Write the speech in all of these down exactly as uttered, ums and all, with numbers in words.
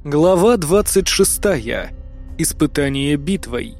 Глава двадцать шестая. Испытание битвой.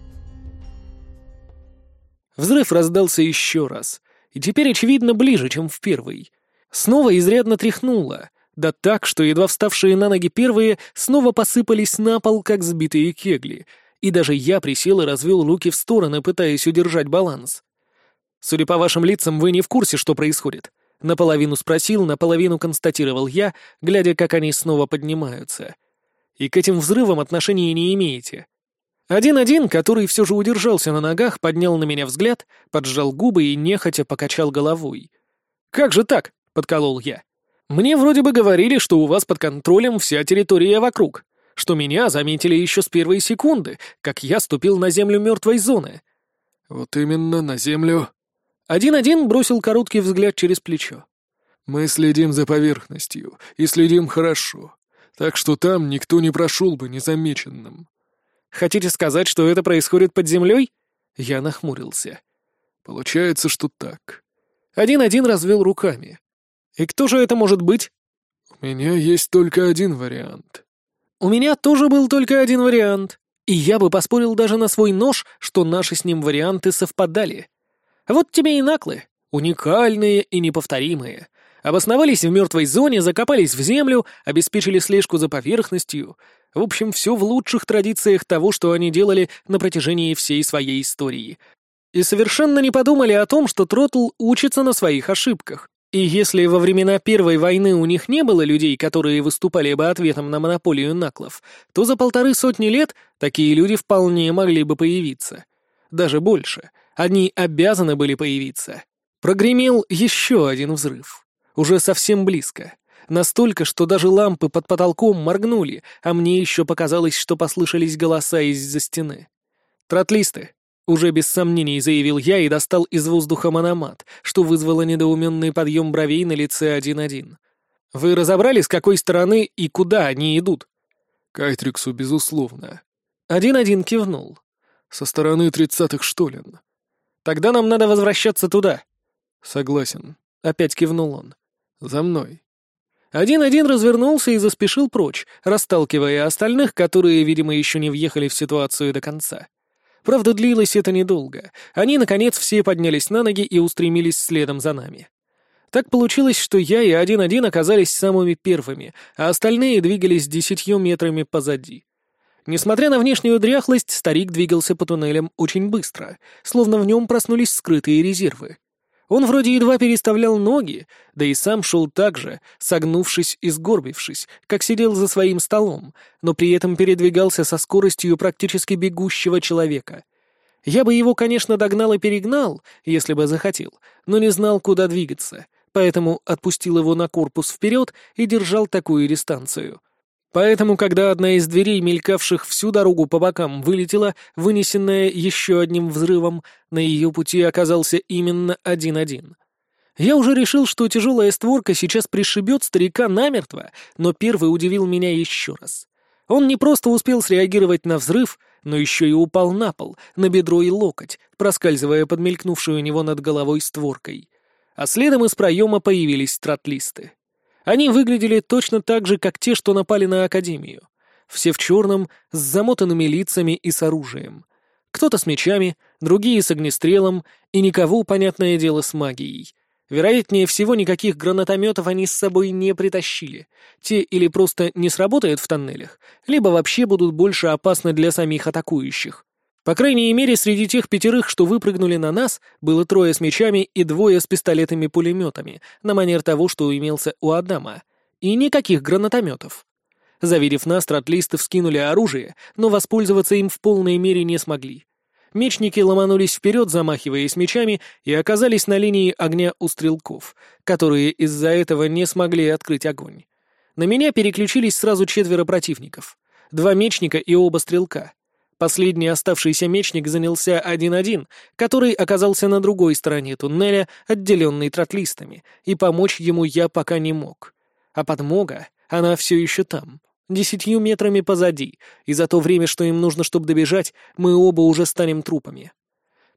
Взрыв раздался еще раз, и теперь, очевидно, ближе, чем в первый. Снова изрядно тряхнуло, да так, что едва вставшие на ноги первые снова посыпались на пол, как сбитые кегли, и даже я присел и развел руки в стороны, пытаясь удержать баланс. «Судя по вашим лицам, вы не в курсе, что происходит?» Наполовину спросил, наполовину констатировал я, глядя, как они снова поднимаются. «И к этим взрывам отношения не имеете?» Один-один, который все же удержался на ногах, поднял на меня взгляд, поджал губы и нехотя покачал головой. «Как же так?» — подколол я. «Мне вроде бы говорили, что у вас под контролем вся территория вокруг, что меня заметили еще с первой секунды, как я ступил на землю мертвой зоны». «Вот именно, на землю». Один-один бросил короткий взгляд через плечо. «Мы следим за поверхностью, и следим хорошо, так что там никто не прошел бы незамеченным». «Хотите сказать, что это происходит под землей?» Я нахмурился. «Получается, что так». Один-один развел руками. «И кто же это может быть?» «У меня есть только один вариант». «У меня тоже был только один вариант, и я бы поспорил даже на свой нож, что наши с ним варианты совпадали. Вот тебе и наклы, уникальные и неповторимые. Обосновались в мертвой зоне, закопались в землю, обеспечили слежку за поверхностью. В общем, все в лучших традициях того, что они делали на протяжении всей своей истории. И совершенно не подумали о том, что Тротл учится на своих ошибках. И если во времена Первой войны у них не было людей, которые выступали бы ответом на монополию наклов, то за полторы сотни лет такие люди вполне могли бы появиться. Даже больше. Они обязаны были появиться. Прогремел еще один взрыв. Уже совсем близко. Настолько, что даже лампы под потолком моргнули, а мне еще показалось, что послышались голоса из-за стены. «Тротлисты», — уже без сомнений заявил я и достал из воздуха мономат, что вызвало недоуменный подъем бровей на лице один-один. «Вы разобрали, с какой стороны и куда они идут?» «К Айтриксу, безусловно». Один-один кивнул. «Со стороны тридцатых штолен». «Тогда нам надо возвращаться туда». «Согласен». Опять кивнул он. «За мной». Один-один развернулся и заспешил прочь, расталкивая остальных, которые, видимо, еще не въехали в ситуацию до конца. Правда, длилось это недолго. Они, наконец, все поднялись на ноги и устремились следом за нами. Так получилось, что я и один-один оказались самыми первыми, а остальные двигались десятью метрами позади. Несмотря на внешнюю дряхлость, старик двигался по туннелям очень быстро, словно в нем проснулись скрытые резервы. Он вроде едва переставлял ноги, да и сам шел так же, согнувшись и сгорбившись, как сидел за своим столом, но при этом передвигался со скоростью практически бегущего человека. Я бы его, конечно, догнал и перегнал, если бы захотел, но не знал, куда двигаться, поэтому отпустил его на корпус вперед и держал такую дистанцию. Поэтому, когда одна из дверей, мелькавших всю дорогу по бокам, вылетела, вынесенная еще одним взрывом, на ее пути оказался именно один-один. Я уже решил, что тяжелая створка сейчас пришибет старика намертво, но первый удивил меня еще раз. Он не просто успел среагировать на взрыв, но еще и упал на пол, на бедро и локоть, проскальзывая под мелькнувшей у него над головой створкой. А следом из проема появились тротлисты. Они выглядели точно так же, как те, что напали на Академию. Все в черном, с замотанными лицами и с оружием. Кто-то с мечами, другие с огнестрелом, и никого, понятное дело, с магией. Вероятнее всего, никаких гранатометов они с собой не притащили. Те или просто не сработают в тоннелях, либо вообще будут больше опасны для самих атакующих. По крайней мере, среди тех пятерых, что выпрыгнули на нас, было трое с мечами и двое с пистолетами-пулеметами, на манер того, что имелся у Адама. И никаких гранатометов. Завидев нас, тротлисты вскинули оружие, но воспользоваться им в полной мере не смогли. Мечники ломанулись вперед, замахиваясь мечами, и оказались на линии огня у стрелков, которые из-за этого не смогли открыть огонь. На меня переключились сразу четверо противников. Два мечника и оба стрелка. Последний оставшийся мечник занялся один-один, который оказался на другой стороне туннеля, отделенный тротлистами, и помочь ему я пока не мог. А подмога, она все еще там, десятью метрами позади, и за то время, что им нужно, чтобы добежать, мы оба уже станем трупами.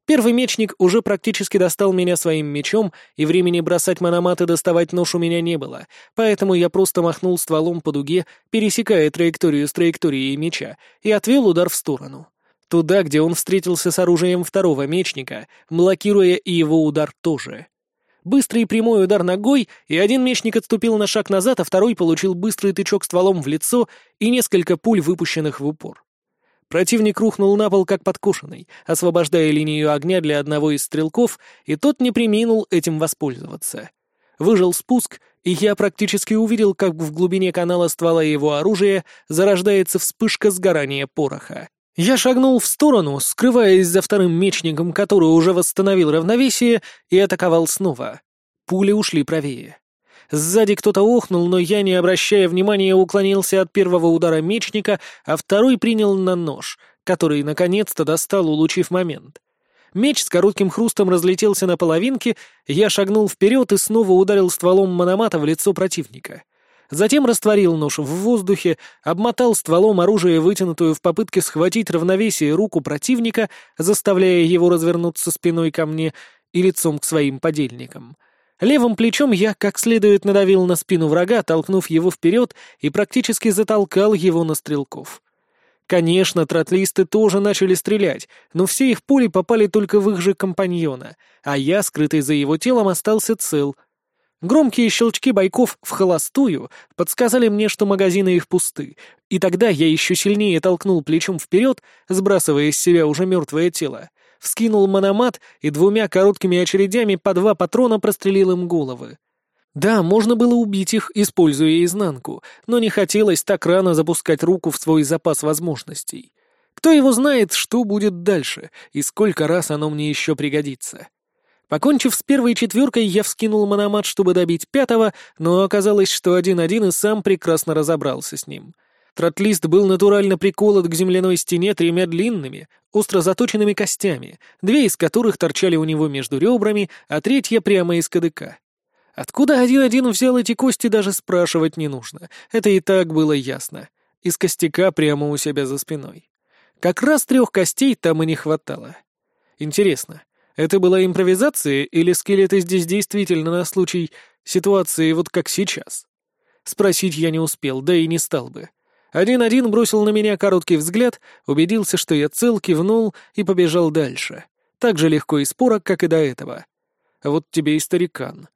Первый мечник уже практически достал меня своим мечом, и времени бросать мономат и доставать нож у меня не было, поэтому я просто махнул стволом по дуге, пересекая траекторию с траекторией меча, и отвел удар в сторону. Туда, где он встретился с оружием второго мечника, блокируя и его удар тоже. Быстрый и прямой удар ногой, и один мечник отступил на шаг назад, а второй получил быстрый тычок стволом в лицо и несколько пуль, выпущенных в упор. Противник рухнул на пол как подкошенный, освобождая линию огня для одного из стрелков, и тот не преминул этим воспользоваться. Выжил спуск, и я практически увидел, как в глубине канала ствола его оружия зарождается вспышка сгорания пороха. Я шагнул в сторону, скрываясь за вторым мечником, который уже восстановил равновесие, и атаковал снова. Пули ушли правее. Сзади кто-то охнул, но я, не обращая внимания, уклонился от первого удара мечника, а второй принял на нож, который наконец-то достал, улучив момент. Меч с коротким хрустом разлетелся на половинки, я шагнул вперед и снова ударил стволом мономата в лицо противника. Затем растворил нож в воздухе, обмотал стволом оружия, вытянутую в попытке схватить равновесие руку противника, заставляя его развернуться спиной ко мне и лицом к своим подельникам. Левым плечом я как следует надавил на спину врага, толкнув его вперед и практически затолкал его на стрелков. Конечно, тротлисты тоже начали стрелять, но все их пули попали только в их же компаньона, а я, скрытый за его телом, остался цел. Громкие щелчки бойков в холостую подсказали мне, что магазины их пусты, и тогда я еще сильнее толкнул плечом вперед, сбрасывая из себя уже мертвое тело, вскинул мономат и двумя короткими очередями по два патрона прострелил им головы. Да, можно было убить их, используя изнанку, но не хотелось так рано запускать руку в свой запас возможностей. Кто его знает, что будет дальше, и сколько раз оно мне еще пригодится. Покончив с первой четверкой, я вскинул мономат, чтобы добить пятого, но оказалось, что один-один и сам прекрасно разобрался с ним. Тротлист был натурально приколот к земляной стене тремя длинными, остро заточенными костями, две из которых торчали у него между ребрами, а третья прямо из кадыка. Откуда один-один взял эти кости, даже спрашивать не нужно, это и так было ясно. Из костяка прямо у себя за спиной. Как раз трех костей там и не хватало. Интересно, это была импровизация или скелеты здесь действительно на случай ситуации вот как сейчас? Спросить я не успел, да и не стал бы. Один-один бросил на меня короткий взгляд, убедился, что я цел, кивнул и побежал дальше. Так же легко и споро, как и до этого. А вот тебе и старикан.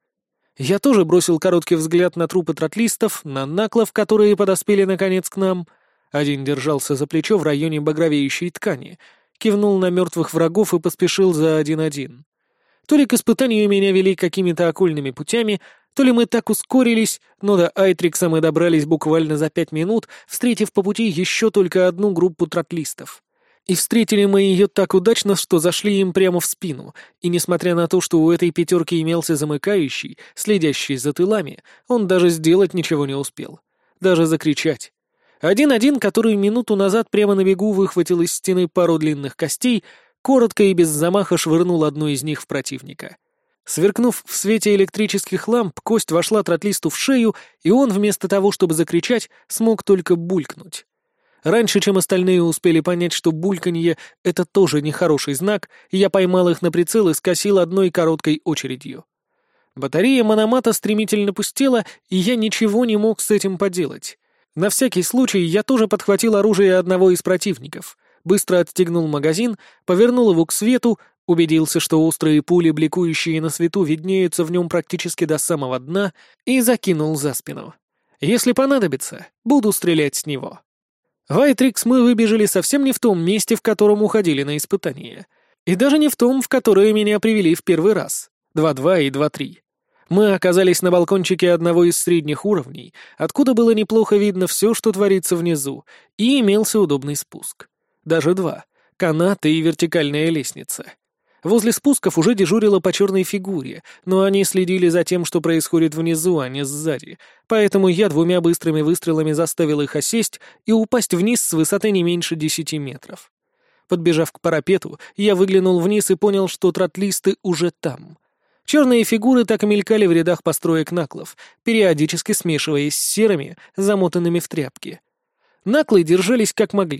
Я тоже бросил короткий взгляд на трупы тротлистов, на наклов, которые подоспели наконец к нам. Один держался за плечо в районе багровеющей ткани, кивнул на мертвых врагов и поспешил за один-один. То ли к испытанию меня вели какими-то окольными путями, то ли мы так ускорились, но до Айтрикса мы добрались буквально за пять минут, встретив по пути еще только одну группу тротлистов. И встретили мы ее так удачно, что зашли им прямо в спину, и несмотря на то, что у этой пятерки имелся замыкающий, следящий за тылами, он даже сделать ничего не успел. Даже закричать. Один-один, который минуту назад прямо на бегу выхватил из стены пару длинных костей, коротко и без замаха швырнул одну из них в противника. Сверкнув в свете электрических ламп, кость вошла тротлисту в шею, и он, вместо того, чтобы закричать, смог только булькнуть. Раньше, чем остальные успели понять, что бульканье — это тоже нехороший знак, я поймал их на прицел и скосил одной короткой очередью. Батарея мономата стремительно пустела, и я ничего не мог с этим поделать. На всякий случай я тоже подхватил оружие одного из противников, быстро отстегнул магазин, повернул его к свету, убедился, что острые пули, бликующие на свету, виднеются в нем практически до самого дна, и закинул за спину. Если понадобится, буду стрелять с него. В Айтрикс мы выбежали совсем не в том месте, в котором уходили на испытание. И даже не в том, в которое меня привели в первый раз. два-два и два-три. Мы оказались на балкончике одного из средних уровней, откуда было неплохо видно все, что творится внизу, и имелся удобный спуск. Даже два. Канат и вертикальная лестница. Возле спусков уже дежурила по черной фигуре, но они следили за тем, что происходит внизу, а не сзади, поэтому я двумя быстрыми выстрелами заставил их осесть и упасть вниз с высоты не меньше десяти метров. Подбежав к парапету, я выглянул вниз и понял, что тротлисты уже там. Черные фигуры так и мелькали в рядах построек наклов, периодически смешиваясь с серыми, замотанными в тряпки. Наклы держались как могли.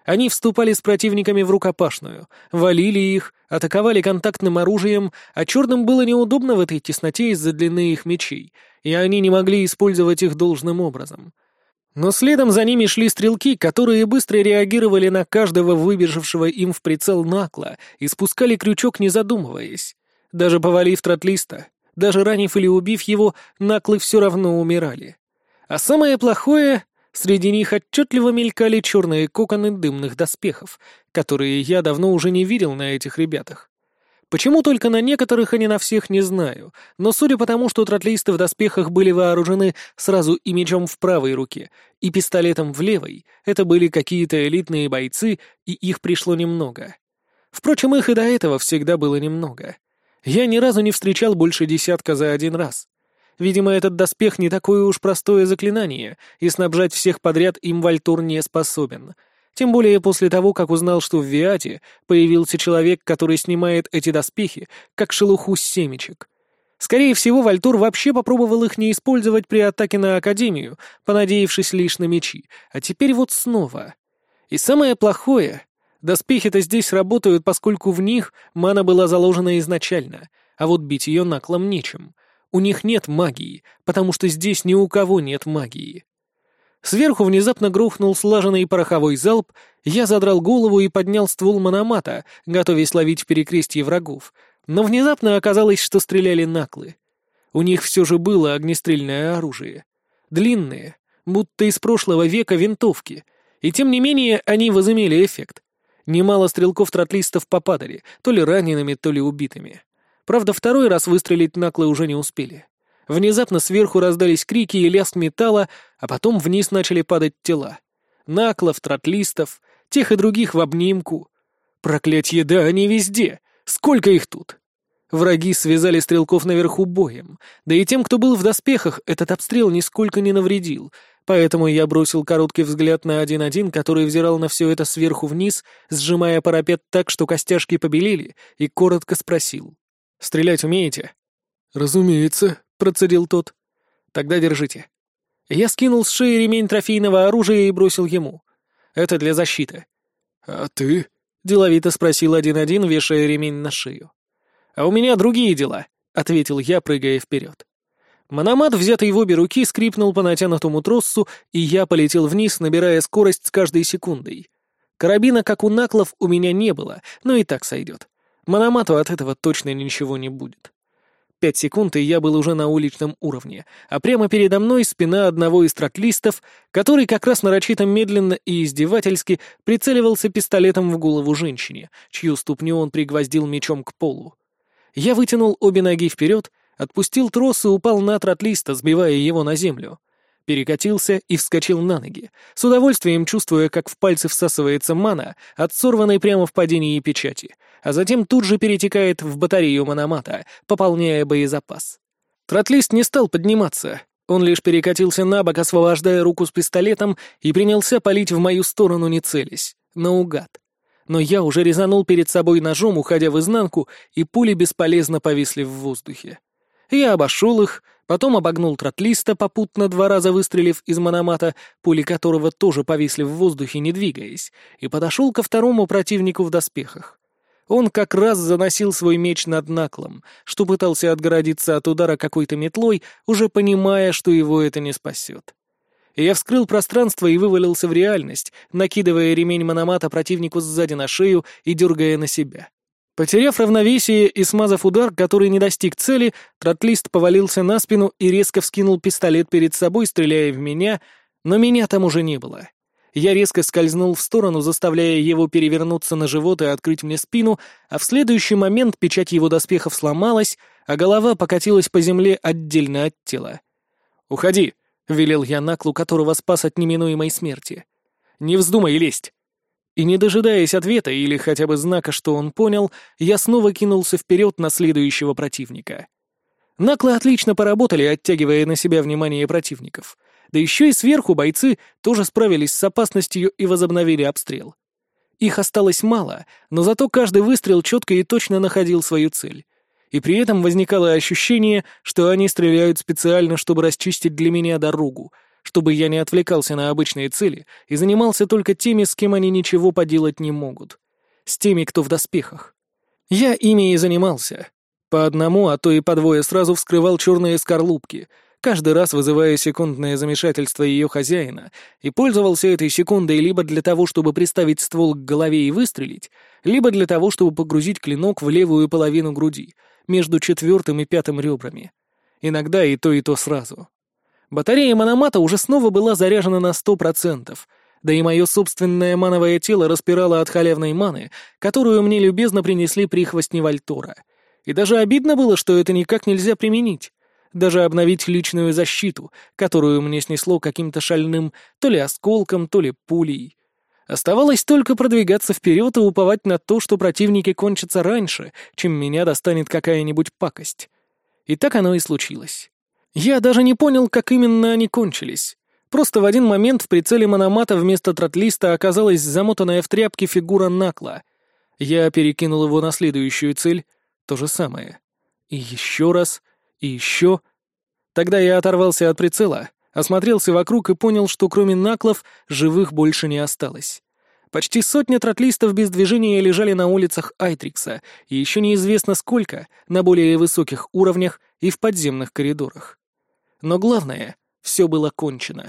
Они вступали с противниками в рукопашную, валили их, атаковали контактным оружием, а черным было неудобно в этой тесноте из-за длины их мечей, и они не могли использовать их должным образом. Но следом за ними шли стрелки, которые быстро реагировали на каждого выбежавшего им в прицел накла и спускали крючок, не задумываясь. Даже повалив тротлиста, даже ранив или убив его, наклы все равно умирали. А самое плохое... Среди них отчетливо мелькали черные коконы дымных доспехов, которые я давно уже не видел на этих ребятах. Почему только на некоторых, а не на всех, не знаю, но судя по тому, что тротлисты в доспехах были вооружены сразу и мечом в правой руке, и пистолетом в левой, это были какие-то элитные бойцы, и их пришло немного. Впрочем, их и до этого всегда было немного. Я ни разу не встречал больше десятка за один раз. Видимо, этот доспех не такое уж простое заклинание, и снабжать всех подряд им Вальтур не способен. Тем более после того, как узнал, что в Виате появился человек, который снимает эти доспехи, как шелуху с семечек. Скорее всего, Вальтур вообще попробовал их не использовать при атаке на Академию, понадеявшись лишь на мечи, а теперь вот снова. И самое плохое, доспехи-то здесь работают, поскольку в них мана была заложена изначально, а вот бить ее наклом нечем. У них нет магии, потому что здесь ни у кого нет магии. Сверху внезапно грохнул слаженный пороховой залп, я задрал голову и поднял ствол мономата, готовясь ловить перекрестье врагов, но внезапно оказалось, что стреляли наклы. У них все же было огнестрельное оружие. Длинные, будто из прошлого века винтовки, и тем не менее они возымели эффект. Немало стрелков-тротлистов попадали, то ли ранеными, то ли убитыми. Правда, второй раз выстрелить наклы уже не успели. Внезапно сверху раздались крики и лязг металла, а потом вниз начали падать тела. Наклов, тротлистов, тех и других в обнимку. Проклятье, да, они везде! Сколько их тут! Враги связали стрелков наверху боем, да и тем, кто был в доспехах, этот обстрел нисколько не навредил, поэтому я бросил короткий взгляд на один-один, который взирал на все это сверху вниз, сжимая парапет так, что костяшки побелели, и коротко спросил. «Стрелять умеете?» «Разумеется», — процедил тот. «Тогда держите». Я скинул с шеи ремень трофейного оружия и бросил ему. «Это для защиты». «А ты?» — деловито спросил один-один, вешая ремень на шею. «А у меня другие дела», — ответил я, прыгая вперед. Мономат, взятый в обе руки, скрипнул по натянутому троссу, и я полетел вниз, набирая скорость с каждой секундой. Карабина, как у наклов, у меня не было, но и так сойдет. Мономату от этого точно ничего не будет. Пять секунд, и я был уже на уличном уровне, а прямо передо мной спина одного из тротлистов, который как раз нарочито медленно и издевательски прицеливался пистолетом в голову женщине, чью ступню он пригвоздил мечом к полу. Я вытянул обе ноги вперед, отпустил трос и упал на тротлиста, сбивая его на землю. Перекатился и вскочил на ноги, с удовольствием чувствуя, как в пальцы всасывается мана от сорванной прямо в падении печати, а затем тут же перетекает в батарею мономата, пополняя боезапас. Тротлист не стал подниматься, он лишь перекатился на бок, освобождая руку с пистолетом, и принялся палить в мою сторону, не целясь, наугад. Но я уже резанул перед собой ножом, уходя в изнанку, и пули бесполезно повисли в воздухе. Я обошел их, потом обогнул тротлиста, попутно два раза выстрелив из мономата, пули которого тоже повисли в воздухе, не двигаясь, и подошел ко второму противнику в доспехах. Он как раз заносил свой меч над наклом, что пытался отгородиться от удара какой-то метлой, уже понимая, что его это не спасет. Я вскрыл пространство и вывалился в реальность, накидывая ремень мономата противнику сзади на шею и дергая на себя. Потеряв равновесие и смазав удар, который не достиг цели, тротлист повалился на спину и резко вскинул пистолет перед собой, стреляя в меня, но меня там уже не было. Я резко скользнул в сторону, заставляя его перевернуться на живот и открыть мне спину, а в следующий момент печать его доспехов сломалась, а голова покатилась по земле отдельно от тела. «Уходи!» — велел я наклу, которого спас от неминуемой смерти. «Не вздумай лезть!» И, не дожидаясь ответа или хотя бы знака, что он понял, я снова кинулся вперед на следующего противника. Наклы отлично поработали, оттягивая на себя внимание противников. Да еще и сверху бойцы тоже справились с опасностью и возобновили обстрел. Их осталось мало, но зато каждый выстрел четко и точно находил свою цель. И при этом возникало ощущение, что они стреляют специально, чтобы расчистить для меня дорогу, чтобы я не отвлекался на обычные цели и занимался только теми, с кем они ничего поделать не могут. С теми, кто в доспехах. Я ими и занимался. По одному, а то и по двое сразу вскрывал черные скорлупки, каждый раз вызывая секундное замешательство ее хозяина, и пользовался этой секундой либо для того, чтобы приставить ствол к голове и выстрелить, либо для того, чтобы погрузить клинок в левую половину груди, между четвертым и пятым ребрами. Иногда и то, и то сразу. Батарея мономата уже снова была заряжена на сто процентов, да и мое собственное мановое тело распирало от халявной маны, которую мне любезно принесли прихвостни Вальтора. И даже обидно было, что это никак нельзя применить. Даже обновить личную защиту, которую мне снесло каким-то шальным то ли осколком, то ли пулей. Оставалось только продвигаться вперед и уповать на то, что противники кончатся раньше, чем меня достанет какая-нибудь пакость. И так оно и случилось. Я даже не понял, как именно они кончились. Просто в один момент в прицеле мономата вместо тротлиста оказалась замотанная в тряпки фигура Накла. Я перекинул его на следующую цель, то же самое. И еще раз, и еще. Тогда я оторвался от прицела, осмотрелся вокруг и понял, что кроме Наклов живых больше не осталось. Почти сотня тротлистов без движения лежали на улицах Айтрикса, и еще неизвестно сколько, на более высоких уровнях и в подземных коридорах. Но главное, все было кончено.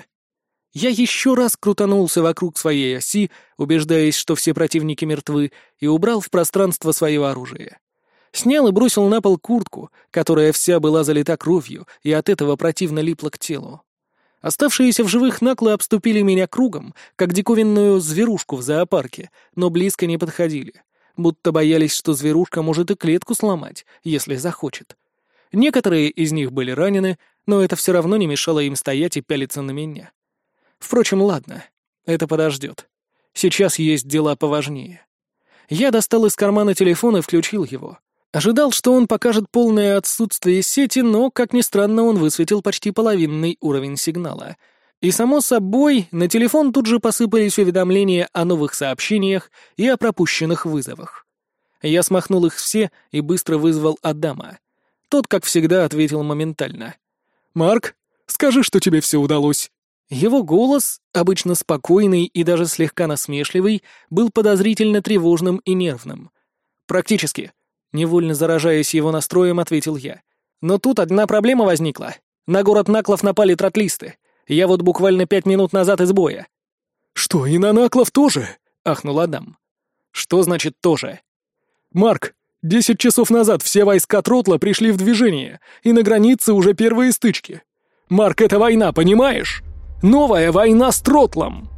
Я еще раз крутанулся вокруг своей оси, убеждаясь, что все противники мертвы, и убрал в пространство свое оружие. Снял и бросил на пол куртку, которая вся была залита кровью, и от этого противно липла к телу. Оставшиеся в живых наклы обступили меня кругом, как диковинную зверушку в зоопарке, но близко не подходили, будто боялись, что зверушка может и клетку сломать, если захочет. Некоторые из них были ранены, но это все равно не мешало им стоять и пялиться на меня. Впрочем, ладно, это подождет. Сейчас есть дела поважнее. Я достал из кармана телефон и включил его. Ожидал, что он покажет полное отсутствие сети, но, как ни странно, он высветил почти половинный уровень сигнала. И, само собой, на телефон тут же посыпались уведомления о новых сообщениях и о пропущенных вызовах. Я смахнул их все и быстро вызвал Адама. Тот, как всегда, ответил моментально. «Марк, скажи, что тебе все удалось». Его голос, обычно спокойный и даже слегка насмешливый, был подозрительно тревожным и нервным. «Практически». Невольно заражаясь его настроем, ответил я. «Но тут одна проблема возникла. На город Наклов напали тротлисты. Я вот буквально пять минут назад из боя». «Что, и на Наклов тоже?» — ахнул Адам. «Что значит «тоже»?» «Марк, десять часов назад все войска Тротла пришли в движение, и на границе уже первые стычки. Марк, это война, понимаешь? Новая война с Тротлом!»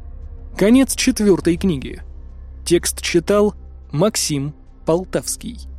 Конец четвертой книги. Текст читал Максим Полтавский.